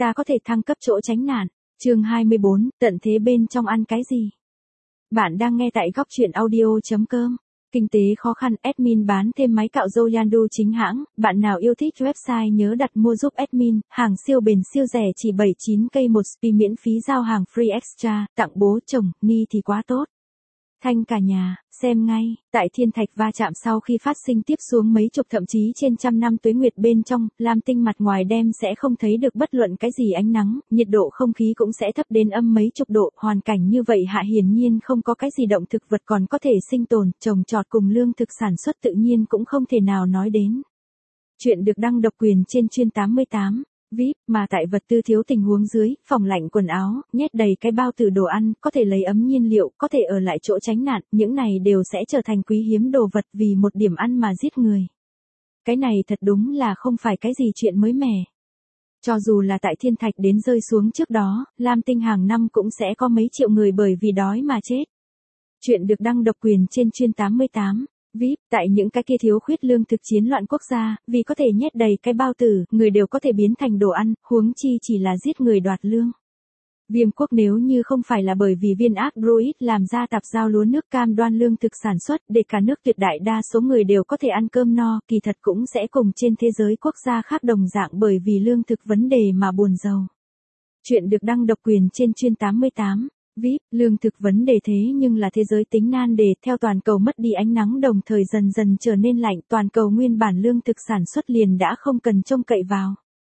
ta có thể thăng cấp chỗ tránh nạn. Chương 24, tận thế bên trong ăn cái gì? Bạn đang nghe tại góc truyện audio.com. Kinh tế khó khăn, admin bán thêm máy cạo râu Yandu chính hãng, bạn nào yêu thích website nhớ đặt mua giúp admin, hàng siêu bền siêu rẻ chỉ 79k một spi miễn phí giao hàng free extra, tặng bố chồng, ni thì quá tốt. Thanh cả nhà, xem ngay, tại thiên thạch va chạm sau khi phát sinh tiếp xuống mấy chục thậm chí trên trăm năm tuế nguyệt bên trong, lam tinh mặt ngoài đem sẽ không thấy được bất luận cái gì ánh nắng, nhiệt độ không khí cũng sẽ thấp đến âm mấy chục độ, hoàn cảnh như vậy hạ hiển nhiên không có cái gì động thực vật còn có thể sinh tồn, trồng trọt cùng lương thực sản xuất tự nhiên cũng không thể nào nói đến. Chuyện được đăng độc quyền trên chuyên 88. VIP, mà tại vật tư thiếu tình huống dưới, phòng lạnh quần áo, nhét đầy cái bao tử đồ ăn, có thể lấy ấm nhiên liệu, có thể ở lại chỗ tránh nạn, những này đều sẽ trở thành quý hiếm đồ vật vì một điểm ăn mà giết người. Cái này thật đúng là không phải cái gì chuyện mới mẻ. Cho dù là tại thiên thạch đến rơi xuống trước đó, lam tinh hàng năm cũng sẽ có mấy triệu người bởi vì đói mà chết. Chuyện được đăng độc quyền trên chuyên 88. VIP, tại những cái kia thiếu khuyết lương thực chiến loạn quốc gia, vì có thể nhét đầy cái bao tử, người đều có thể biến thành đồ ăn, huống chi chỉ là giết người đoạt lương. Viêm quốc nếu như không phải là bởi vì viên ác druid làm ra tạp giao lúa nước cam đoan lương thực sản xuất để cả nước tuyệt đại đa số người đều có thể ăn cơm no, kỳ thật cũng sẽ cùng trên thế giới quốc gia khác đồng dạng bởi vì lương thực vấn đề mà buồn rầu. Chuyện được đăng độc quyền trên chuyên 88. VIP, lương thực vấn đề thế nhưng là thế giới tính nan đề, theo toàn cầu mất đi ánh nắng đồng thời dần dần trở nên lạnh, toàn cầu nguyên bản lương thực sản xuất liền đã không cần trông cậy vào.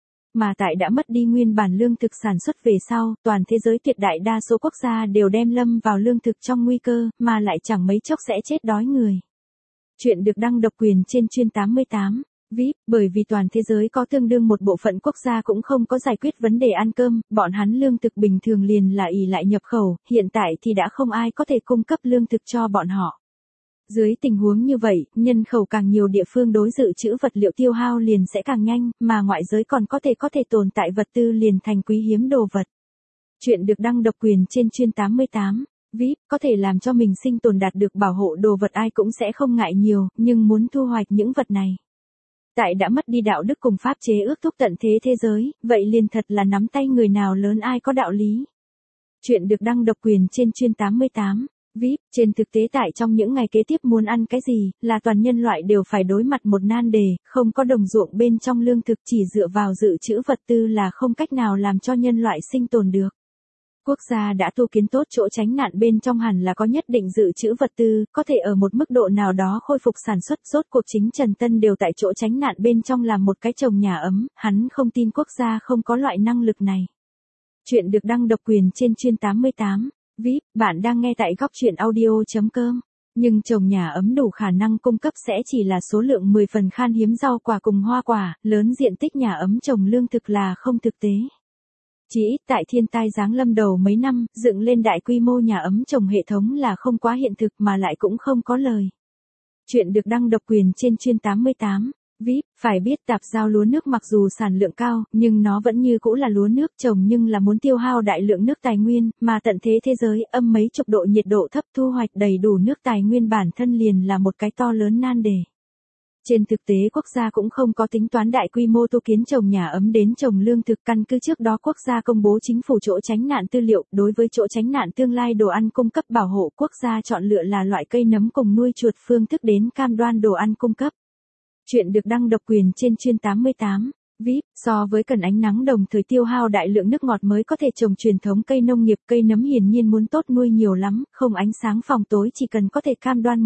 Mà tại đã mất đi nguyên bản lương thực sản xuất về sau, toàn thế giới tuyệt đại đa số quốc gia đều đem lâm vào lương thực trong nguy cơ, mà lại chẳng mấy chốc sẽ chết đói người. Chuyện được đăng độc quyền trên chuyên 88. VIP, bởi vì toàn thế giới có tương đương một bộ phận quốc gia cũng không có giải quyết vấn đề ăn cơm, bọn hắn lương thực bình thường liền là ỷ lại nhập khẩu, hiện tại thì đã không ai có thể cung cấp lương thực cho bọn họ. Dưới tình huống như vậy, nhân khẩu càng nhiều địa phương đối dự trữ vật liệu tiêu hao liền sẽ càng nhanh, mà ngoại giới còn có thể tồn tại vật tư liền thành quý hiếm đồ vật. Chuyện được đăng độc quyền trên chuyên 88. VIP, có thể làm cho mình sinh tồn đạt được bảo hộ đồ vật ai cũng sẽ không ngại nhiều, nhưng muốn thu hoạch những vật này. Tại đã mất đi đạo đức cùng pháp chế ước thúc tận thế thế giới, vậy liền thật là nắm tay người nào lớn ai có đạo lý. Chuyện được đăng độc quyền trên chuyên 88. VIP, trên thực tế tại trong những ngày kế tiếp muốn ăn cái gì, là toàn nhân loại đều phải đối mặt một nan đề, không có đồng ruộng bên trong lương thực chỉ dựa vào dự trữ vật tư là không cách nào làm cho nhân loại sinh tồn được. Quốc gia đã tu kiến tốt chỗ tránh nạn bên trong hẳn là có nhất định dự trữ vật tư, có thể ở một mức độ nào đó khôi phục sản xuất. Rốt cuộc chính Trần Tân đều tại chỗ tránh nạn bên trong làm một cái trồng nhà ấm, hắn không tin quốc gia không có loại năng lực này. Chuyện được đăng độc quyền trên chuyên 88. VIP, bạn đang nghe tại góc truyện audio.com. Nhưng trồng nhà ấm đủ khả năng cung cấp sẽ chỉ là số lượng 10 phần khan hiếm rau quả cùng hoa quả, lớn diện tích nhà ấm trồng lương thực là không thực tế. Chỉ ít tại thiên tai giáng lâm đầu mấy năm, dựng lên đại quy mô nhà ấm trồng hệ thống là không quá hiện thực mà lại cũng không có lời. Chuyện được đăng độc quyền trên chuyên 88. VIP, phải biết tạp giao lúa nước mặc dù sản lượng cao, nhưng nó vẫn như cũ là lúa nước trồng nhưng là muốn tiêu hao đại lượng nước tài nguyên, mà tận thế thế giới âm mấy chục độ nhiệt độ thấp thu hoạch đầy đủ nước tài nguyên bản thân liền là một cái to lớn nan đề. Trên thực tế quốc gia cũng không có tính toán đại quy mô tu kiến trồng nhà ấm đến trồng lương thực, căn cứ trước đó quốc gia công bố chính phủ chỗ tránh nạn tư liệu, đối với chỗ tránh nạn tương lai đồ ăn cung cấp bảo hộ quốc gia chọn lựa là loại cây nấm cùng nuôi chuột phương thức đến cam đoan đồ ăn cung cấp. Chuyện được đăng độc quyền trên chuyên 88. VIP, so với cần ánh nắng đồng thời tiêu hao đại lượng nước ngọt mới có thể trồng truyền thống cây nông nghiệp, cây nấm hiển nhiên muốn tốt nuôi nhiều lắm, không ánh sáng phòng tối chỉ cần có thể cam đoan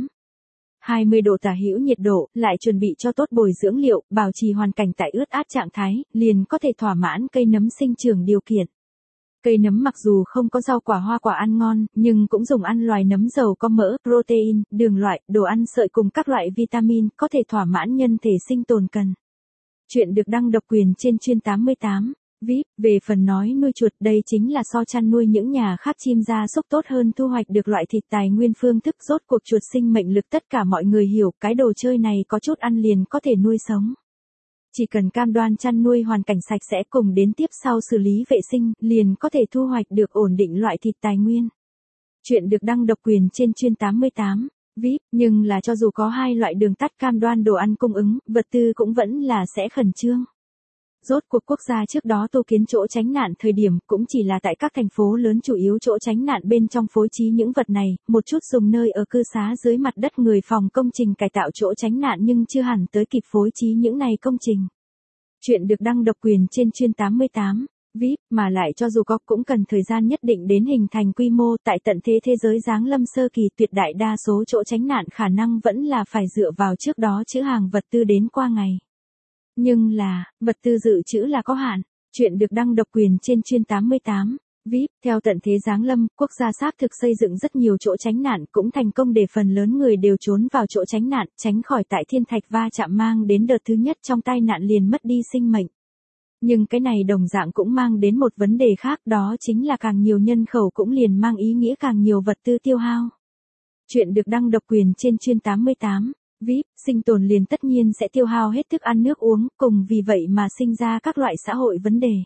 18-20 độ tả hữu nhiệt độ, lại chuẩn bị cho tốt bồi dưỡng liệu, bảo trì hoàn cảnh tại ướt át trạng thái, liền có thể thỏa mãn cây nấm sinh trưởng điều kiện. Cây nấm mặc dù không có rau quả hoa quả ăn ngon, nhưng cũng dùng ăn loài nấm giàu có mỡ, protein, đường loại, đồ ăn sợi cùng các loại vitamin, có thể thỏa mãn nhân thể sinh tồn cần. Chuyện được đăng độc quyền trên chuyên 88. VIP, về phần nói nuôi chuột đây chính là so chăn nuôi những nhà khác chim gia súc tốt hơn thu hoạch được loại thịt tài nguyên phương thức rốt cuộc chuột sinh mệnh lực tất cả mọi người hiểu cái đồ chơi này có chút ăn liền có thể nuôi sống. Chỉ cần cam đoan chăn nuôi hoàn cảnh sạch sẽ cùng đến tiếp sau xử lý vệ sinh, liền có thể thu hoạch được ổn định loại thịt tài nguyên. Chuyện được đăng độc quyền trên chuyên 88. VIP, nhưng là cho dù có hai loại đường tắt cam đoan đồ ăn cung ứng, vật tư cũng vẫn là sẽ khẩn trương. Rốt cuộc quốc gia trước đó tu kiến chỗ tránh nạn thời điểm cũng chỉ là tại các thành phố lớn chủ yếu chỗ tránh nạn bên trong phối trí những vật này, một chút dùng nơi ở cư xá dưới mặt đất người phòng công trình cải tạo chỗ tránh nạn nhưng chưa hẳn tới kịp phối trí những này công trình. Chuyện được đăng độc quyền trên chuyên 88. VIP, mà lại cho dù có cũng cần thời gian nhất định đến hình thành quy mô tại tận thế giới giáng lâm sơ kỳ tuyệt đại đa số chỗ tránh nạn khả năng vẫn là phải dựa vào trước đó trữ hàng vật tư đến qua ngày. Nhưng là, vật tư dự trữ là có hạn. Chuyện được đăng độc quyền trên chuyên 88. VIP, theo tận thế giáng lâm, quốc gia xác thực xây dựng rất nhiều chỗ tránh nạn cũng thành công để phần lớn người đều trốn vào chỗ tránh nạn, tránh khỏi tại thiên thạch va chạm mang đến đợt thứ nhất trong tai nạn liền mất đi sinh mệnh. Nhưng cái này đồng dạng cũng mang đến một vấn đề khác, đó chính là càng nhiều nhân khẩu cũng liền mang ý nghĩa càng nhiều vật tư tiêu hao. Chuyện được đăng độc quyền trên chuyên 88. VIP, sinh tồn liền tất nhiên sẽ tiêu hao hết thức ăn nước uống, cùng vì vậy mà sinh ra các loại xã hội vấn đề.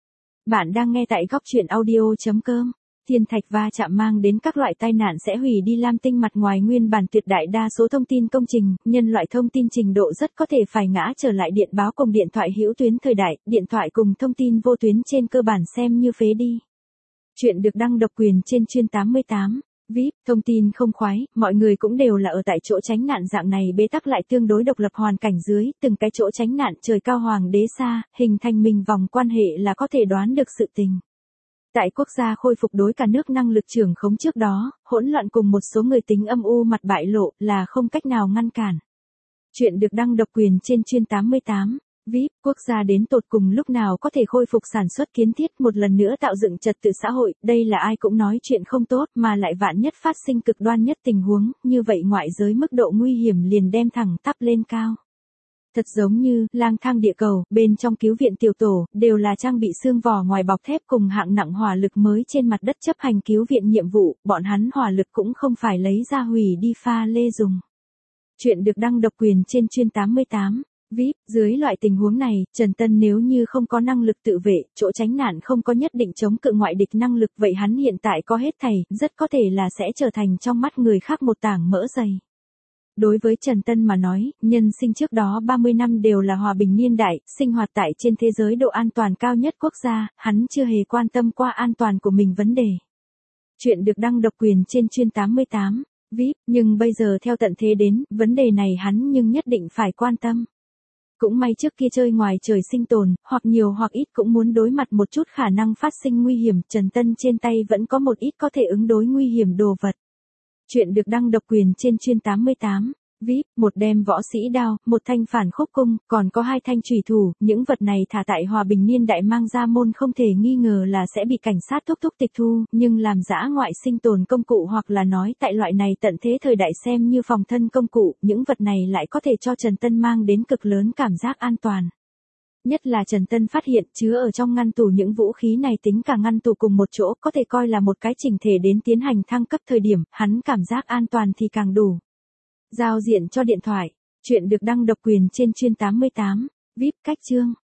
Bạn đang nghe tại góc chuyện audio.com. Thiên thạch va chạm mang đến các loại tai nạn sẽ hủy đi lam tinh mặt ngoài nguyên bản tuyệt đại đa số thông tin công trình, nhân loại thông tin trình độ rất có thể phải ngã trở lại điện báo cùng điện thoại hữu tuyến thời đại, điện thoại cùng thông tin vô tuyến trên cơ bản xem như phế đi. Chuyện được đăng độc quyền trên chuyên 88. VIP, thông tin không khoái, mọi người cũng đều là ở tại chỗ tránh nạn dạng này bế tắc lại tương đối độc lập hoàn cảnh dưới, từng cái chỗ tránh nạn trời cao hoàng đế xa, hình thành mình vòng quan hệ là có thể đoán được sự tình. Tại quốc gia khôi phục đối cả nước năng lực trưởng khống trước đó, hỗn loạn cùng một số người tính âm u mặt bại lộ là không cách nào ngăn cản. Chuyện được đăng độc quyền trên chuyên 88. VIP, quốc gia đến tột cùng lúc nào có thể khôi phục sản xuất kiến thiết một lần nữa tạo dựng trật tự xã hội, đây là ai cũng nói chuyện không tốt mà lại vạn nhất phát sinh cực đoan nhất tình huống, như vậy ngoại giới mức độ nguy hiểm liền đem thẳng tắp lên cao. Thật giống như, lang thang địa cầu, bên trong cứu viện tiểu tổ, đều là trang bị xương vỏ ngoài bọc thép cùng hạng nặng hỏa lực mới trên mặt đất chấp hành cứu viện nhiệm vụ, bọn hắn hỏa lực cũng không phải lấy ra hủy đi pha lê dùng. Chuyện được đăng độc quyền trên chuyên 88. VIP, dưới loại tình huống này, Trần Tân nếu như không có năng lực tự vệ, chỗ tránh nạn không có nhất định chống cự ngoại địch năng lực vậy hắn hiện tại có hết thảy, rất có thể là sẽ trở thành trong mắt người khác một tảng mỡ dày. Đối với Trần Tân mà nói, nhân sinh trước đó 30 năm đều là hòa bình niên đại, sinh hoạt tại trên thế giới độ an toàn cao nhất quốc gia, hắn chưa hề quan tâm qua an toàn của mình vấn đề. Chuyện được đăng độc quyền trên chuyên 88. VIP, nhưng bây giờ theo tận thế đến, vấn đề này hắn nhưng nhất định phải quan tâm. Cũng may trước kia chơi ngoài trời sinh tồn, hoặc nhiều hoặc ít cũng muốn đối mặt một chút khả năng phát sinh nguy hiểm, Trần Tân trên tay vẫn có một ít có thể ứng đối nguy hiểm đồ vật. Chuyện được đăng độc quyền trên chuyên 88. VIP, một đem võ sĩ đao, một thanh phản khúc cung, còn có 2 thanh chủy thủ, những vật này thả tại hòa bình niên đại mang ra môn không thể nghi ngờ là sẽ bị cảnh sát thúc tịch thu, nhưng làm dã ngoại sinh tồn công cụ hoặc là nói tại loại này tận thế thời đại xem như phòng thân công cụ, những vật này lại có thể cho Trần Tân mang đến cực lớn cảm giác an toàn. Nhất là Trần Tân phát hiện chứa ở trong ngăn tủ những vũ khí này tính cả ngăn tủ cùng một chỗ có thể coi là một cái chỉnh thể đến tiến hành thăng cấp thời điểm, hắn cảm giác an toàn thì càng đủ. Giao diện cho điện thoại. Chuyện được đăng độc quyền trên chuyên 88. VIP, cách chương.